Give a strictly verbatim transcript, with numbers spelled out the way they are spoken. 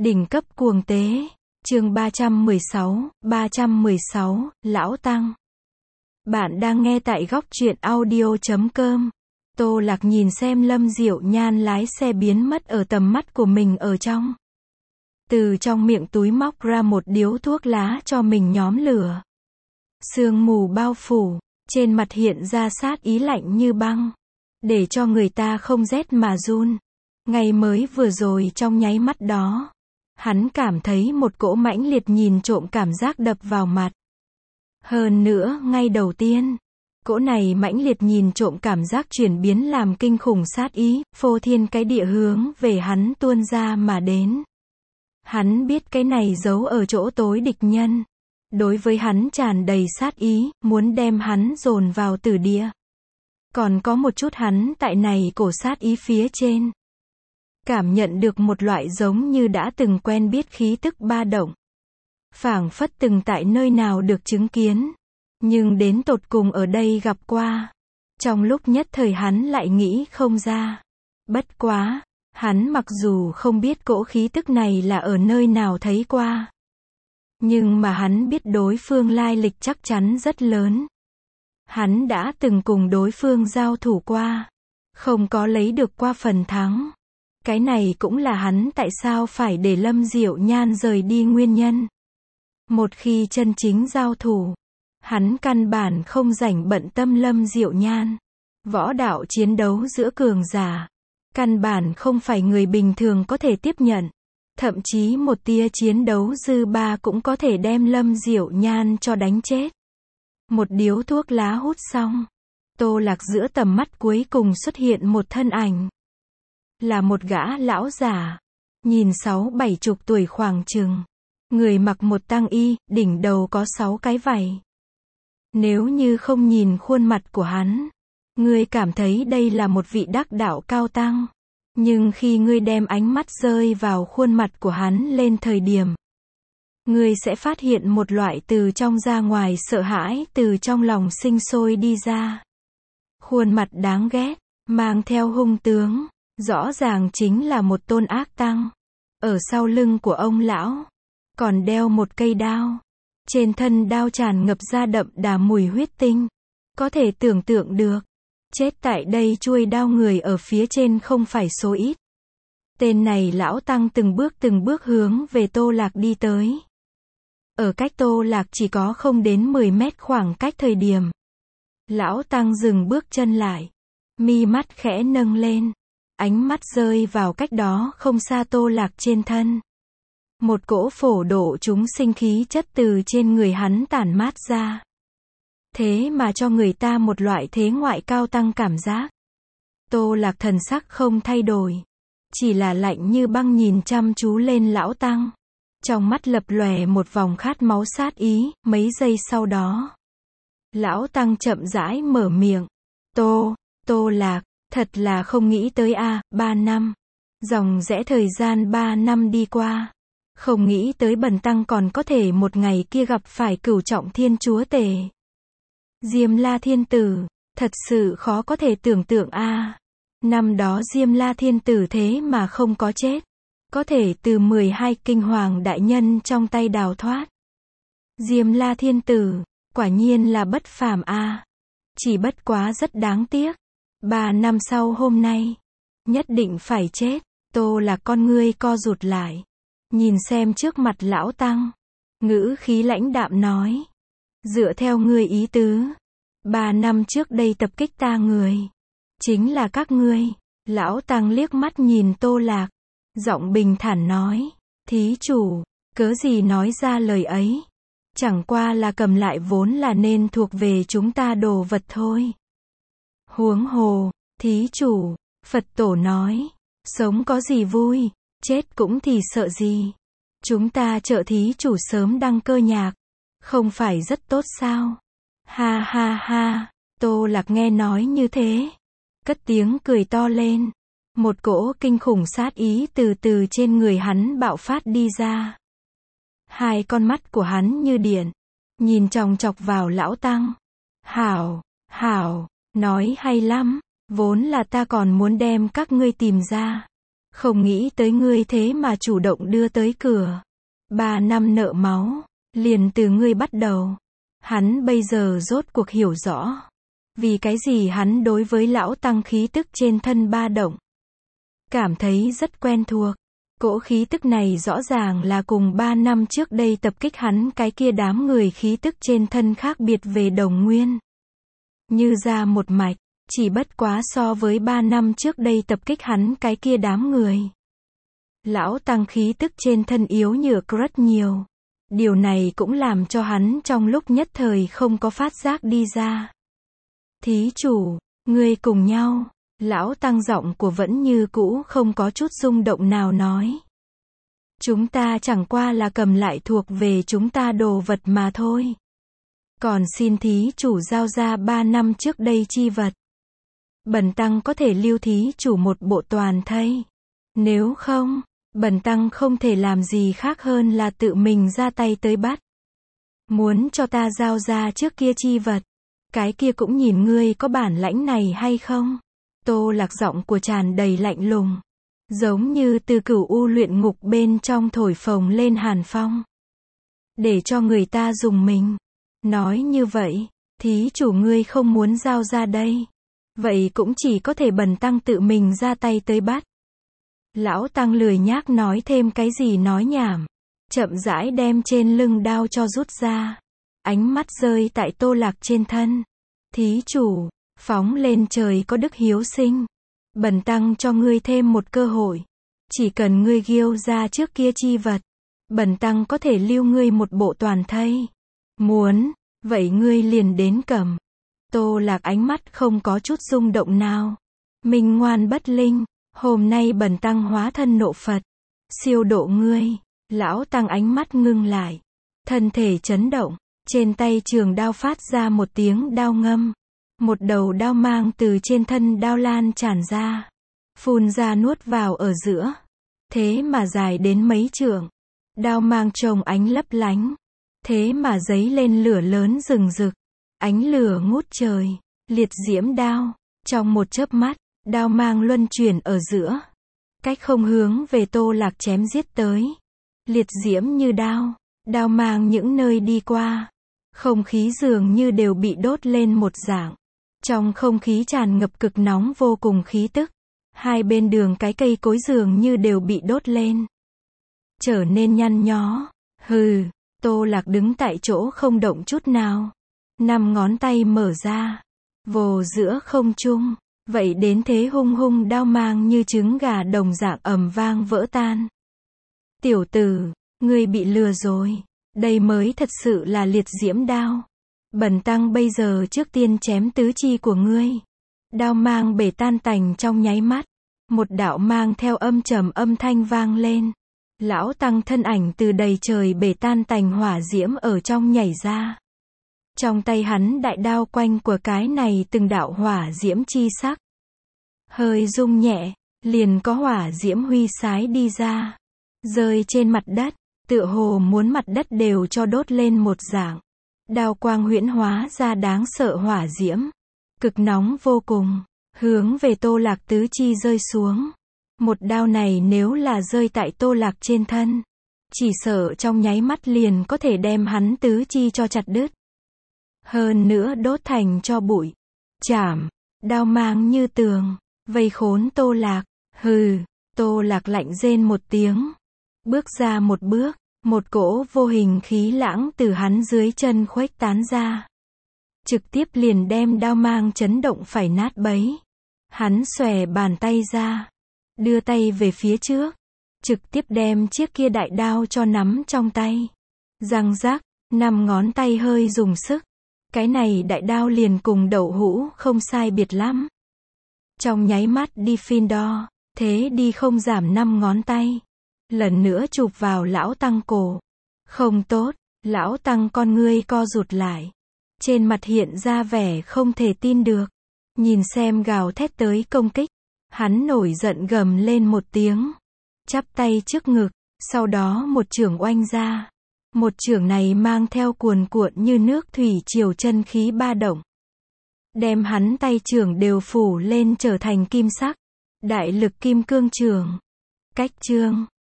Đỉnh cấp cuồng tế. Chương ba trăm mười sáu, ba trăm mười sáu, Lão Tăng. Bạn đang nghe tại góc truyện audio chấm com. Tô Lạc nhìn xem Lâm Diệu Nhan lái xe biến mất ở tầm mắt của mình ở trong. Từ trong miệng túi móc ra một điếu thuốc lá cho mình nhóm lửa. Sương mù bao phủ, trên mặt hiện ra sát ý lạnh như băng, để cho người ta không rét mà run. Ngày mới vừa rồi trong nháy mắt đó, hắn cảm thấy một cỗ mãnh liệt nhìn trộm cảm giác đập vào mặt. Hơn nữa, ngay đầu tiên, cỗ này mãnh liệt nhìn trộm cảm giác chuyển biến làm kinh khủng sát ý, phô thiên cái địa hướng về hắn tuôn ra mà đến. Hắn biết cái này giấu ở chỗ tối địch nhân. Đối với hắn tràn đầy sát ý, muốn đem hắn dồn vào tử địa. Còn có một chút hắn tại này cổ sát ý phía trên. Cảm nhận được một loại giống như đã từng quen biết khí tức ba động. Phảng phất từng tại nơi nào được chứng kiến. Nhưng đến tột cùng ở đây gặp qua. Trong lúc nhất thời hắn lại nghĩ không ra. Bất quá, hắn mặc dù không biết cỗ khí tức này là ở nơi nào thấy qua. Nhưng mà hắn biết đối phương lai lịch chắc chắn rất lớn. Hắn đã từng cùng đối phương giao thủ qua. Không có lấy được qua phần thắng. Cái này cũng là hắn tại sao phải để Lâm Diệu Nhan rời đi nguyên nhân. Một khi chân chính giao thủ, hắn căn bản không rảnh bận tâm Lâm Diệu Nhan. Võ đạo chiến đấu giữa cường giả, căn bản không phải người bình thường có thể tiếp nhận. Thậm chí một tia chiến đấu dư ba cũng có thể đem Lâm Diệu Nhan cho đánh chết. Một điếu thuốc lá hút xong, Tô Lạc giữa tầm mắt cuối cùng xuất hiện một thân ảnh. Là một gã lão giả, nhìn sáu bảy chục tuổi khoảng chừng. Người mặc một tang y, đỉnh đầu có sáu cái vảy. Nếu như không nhìn khuôn mặt của hắn, ngươi cảm thấy đây là một vị đắc đạo cao tăng. Nhưng khi ngươi đem ánh mắt rơi vào khuôn mặt của hắn lên thời điểm, ngươi sẽ phát hiện một loại từ trong ra ngoài sợ hãi từ trong lòng sinh sôi đi ra. Khuôn mặt đáng ghét, mang theo hung tướng, rõ ràng chính là một tôn ác tăng. Ở sau lưng của ông lão, còn đeo một cây đao. Trên thân đao tràn ngập ra đậm đà mùi huyết tinh. Có thể tưởng tượng được, chết tại đây chuôi đao người ở phía trên không phải số ít. Tên này lão tăng từng bước từng bước hướng về Tô Lạc đi tới. Ở cách Tô Lạc chỉ có không đến mười mét khoảng cách thời điểm. Lão tăng dừng bước chân lại. Mi mắt khẽ nâng lên. Ánh mắt rơi vào cách đó không xa Tô Lạc trên thân. Một cỗ phổ độ chúng sinh khí chất từ trên người hắn tản mát ra. Thế mà cho người ta một loại thế ngoại cao tăng cảm giác. Tô Lạc thần sắc không thay đổi. Chỉ là lạnh như băng nhìn chăm chú lên lão tăng. Trong mắt lập lòe một vòng khát máu sát ý, mấy giây sau đó. Lão tăng chậm rãi mở miệng. Tô, Tô Lạc, thật là không nghĩ tới a, à, ba năm. Dòng dẽ thời gian ba năm đi qua. Không nghĩ tới bần tăng còn có thể một ngày kia gặp phải cửu trọng thiên chúa tể. Diêm La Thiên Tử, thật sự khó có thể tưởng tượng a. À. Năm đó Diêm La Thiên Tử thế mà không có chết. Có thể từ mười hai kinh hoàng đại nhân trong tay đào thoát. Diêm La Thiên Tử, quả nhiên là bất phàm a. À. Chỉ bất quá rất đáng tiếc. Ba năm sau hôm nay, nhất định phải chết. Tô là con ngươi co rụt lại. Nhìn xem trước mặt lão tăng. Ngữ khí lãnh đạm nói. Dựa theo ngươi ý tứ. Ba năm trước đây tập kích ta người. Chính là các ngươi. Lão tăng liếc mắt nhìn Tô Lạc. Giọng bình thản nói. Thí chủ, cớ gì nói ra lời ấy. Chẳng qua là cầm lại vốn là nên thuộc về chúng ta đồ vật thôi. Huống hồ, thí chủ, Phật tổ nói. Sống có gì vui. Chết cũng thì sợ gì. Chúng ta trợ thí chủ sớm đăng cơ nhạc. Không phải rất tốt sao? Ha ha ha. Tô Lạc nghe nói như thế. Cất tiếng cười to lên. Một cỗ kinh khủng sát ý từ từ trên người hắn bạo phát đi ra. Hai con mắt của hắn như điện. Nhìn chòng chọc vào lão tăng. Hảo, hảo, nói hay lắm. Vốn là ta còn muốn đem các ngươi tìm ra. Không nghĩ tới ngươi thế mà chủ động đưa tới cửa. Ba năm nợ máu, liền từ ngươi bắt đầu. Hắn bây giờ rốt cuộc hiểu rõ. Vì cái gì hắn đối với lão tăng khí tức trên thân ba động. Cảm thấy rất quen thuộc. Cỗ khí tức này rõ ràng là cùng ba năm trước đây tập kích hắn cái kia đám người khí tức trên thân khác biệt về đồng nguyên. Như ra một mạch, chỉ bất quá so với ba năm trước đây tập kích hắn cái kia đám người. Lão tăng khí tức trên thân yếu nhược rất nhiều. Điều này cũng làm cho hắn trong lúc nhất thời không có phát giác đi ra. Thí chủ, ngươi cùng nhau. Lão tăng giọng của vẫn như cũ không có chút rung động nào nói. Chúng ta chẳng qua là cầm lại thuộc về chúng ta đồ vật mà thôi. Còn xin thí chủ giao ra ba năm trước đây chi vật. Bần tăng có thể lưu thí chủ một bộ toàn thây. Nếu không, bần tăng không thể làm gì khác hơn là tự mình ra tay tới bắt. Muốn cho ta giao ra trước kia chi vật. Cái kia cũng nhìn ngươi có bản lãnh này hay không? Tô Lạc giọng của tràn đầy lạnh lùng. Giống như từ cửu u luyện ngục bên trong thổi phồng lên hàn phong. Để cho người ta dùng mình. Nói như vậy, thí chủ ngươi không muốn giao ra đây. Vậy cũng chỉ có thể bần tăng tự mình ra tay tới bắt. Lão tăng lười nhác nói thêm cái gì nói nhảm. Chậm rãi đem trên lưng đao cho rút ra. Ánh mắt rơi tại Tô Lạc trên thân. Thí chủ, phóng lên trời có đức hiếu sinh. Bần tăng cho ngươi thêm một cơ hội. Chỉ cần ngươi giêu ra trước kia chi vật. Bần tăng có thể lưu ngươi một bộ toàn thây. Muốn, vậy ngươi liền đến cầm. Tô Lạc ánh mắt không có chút rung động nào. Minh ngoan bất linh, hôm nay bần tăng hóa thân nộ Phật. Siêu độ ngươi. Lão tăng ánh mắt ngưng lại. Thân thể chấn động. Trên tay trường đao phát ra một tiếng đao ngâm. Một đầu đao mang từ trên thân đao lan tràn ra. Phun ra nuốt vào ở giữa. Thế mà dài đến mấy trượng. Đao mang trông ánh lấp lánh. Thế mà giấy lên lửa lớn rừng rực. Ánh lửa ngút trời. Liệt diễm đao. Trong một chớp mắt, đao mang luân chuyển ở giữa. Cách không hướng về Tô Lạc chém giết tới. Liệt diễm như đao. Đao mang những nơi đi qua. Không khí dường như đều bị đốt lên một dạng. Trong không khí tràn ngập cực nóng vô cùng khí tức. Hai bên đường cái cây cối dường như đều bị đốt lên. Trở nên nhăn nhó. Hừ, Tô Lạc đứng tại chỗ không động chút nào. Năm ngón tay mở ra. Vồ giữa không trung. Vậy đến thế hung hung đao mang như trứng gà đồng dạng ầm vang vỡ tan. Tiểu tử, ngươi bị lừa rồi. Đây mới thật sự là liệt diễm đao. Bần tăng bây giờ trước tiên chém tứ chi của ngươi. Đao mang bể tan tành trong nháy mắt. Một đạo mang theo âm trầm âm thanh vang lên. Lão tăng thân ảnh từ đầy trời bể tan tành hỏa diễm ở trong nhảy ra. Trong tay hắn đại đao quanh của cái này từng đạo hỏa diễm chi sắc. Hơi rung nhẹ, liền có hỏa diễm huy sái đi ra. Rơi trên mặt đất, tựa hồ muốn mặt đất đều cho đốt lên một dạng. Đao quang huyễn hóa ra đáng sợ hỏa diễm. Cực nóng vô cùng. Hướng về Tô Lạc tứ chi rơi xuống. Một đao này nếu là rơi tại Tô Lạc trên thân. Chỉ sợ trong nháy mắt liền có thể đem hắn tứ chi cho chặt đứt. Hơn nữa đốt thành cho bụi. Chảm. Đao mang như tường. Vây khốn Tô Lạc. Hừ. Tô Lạc lạnh rên một tiếng. Bước ra một bước. Một cỗ vô hình khí lãng từ hắn dưới chân khuếch tán ra. Trực tiếp liền đem đao mang chấn động phải nát bấy. Hắn xòe bàn tay ra. Đưa tay về phía trước. Trực tiếp đem chiếc kia đại đao cho nắm trong tay. Răng rắc, năm ngón tay hơi dùng sức. Cái này đại đao liền cùng đậu hũ không sai biệt lắm. Trong nháy mắt đi phiên đo. Thế đi không giảm năm ngón tay. Lần nữa chụp vào lão tăng cổ. Không tốt, lão tăng con ngươi co rụt lại. Trên mặt hiện ra vẻ không thể tin được. Nhìn xem gào thét tới công kích. Hắn nổi giận gầm lên một tiếng. Chắp tay trước ngực, sau đó một chưởng oanh ra. Một chưởng này mang theo cuồn cuộn như nước thủy triều chân khí ba động. Đem hắn tay chưởng đều phủ lên trở thành kim sắc. Đại lực kim cương chưởng. Cách chương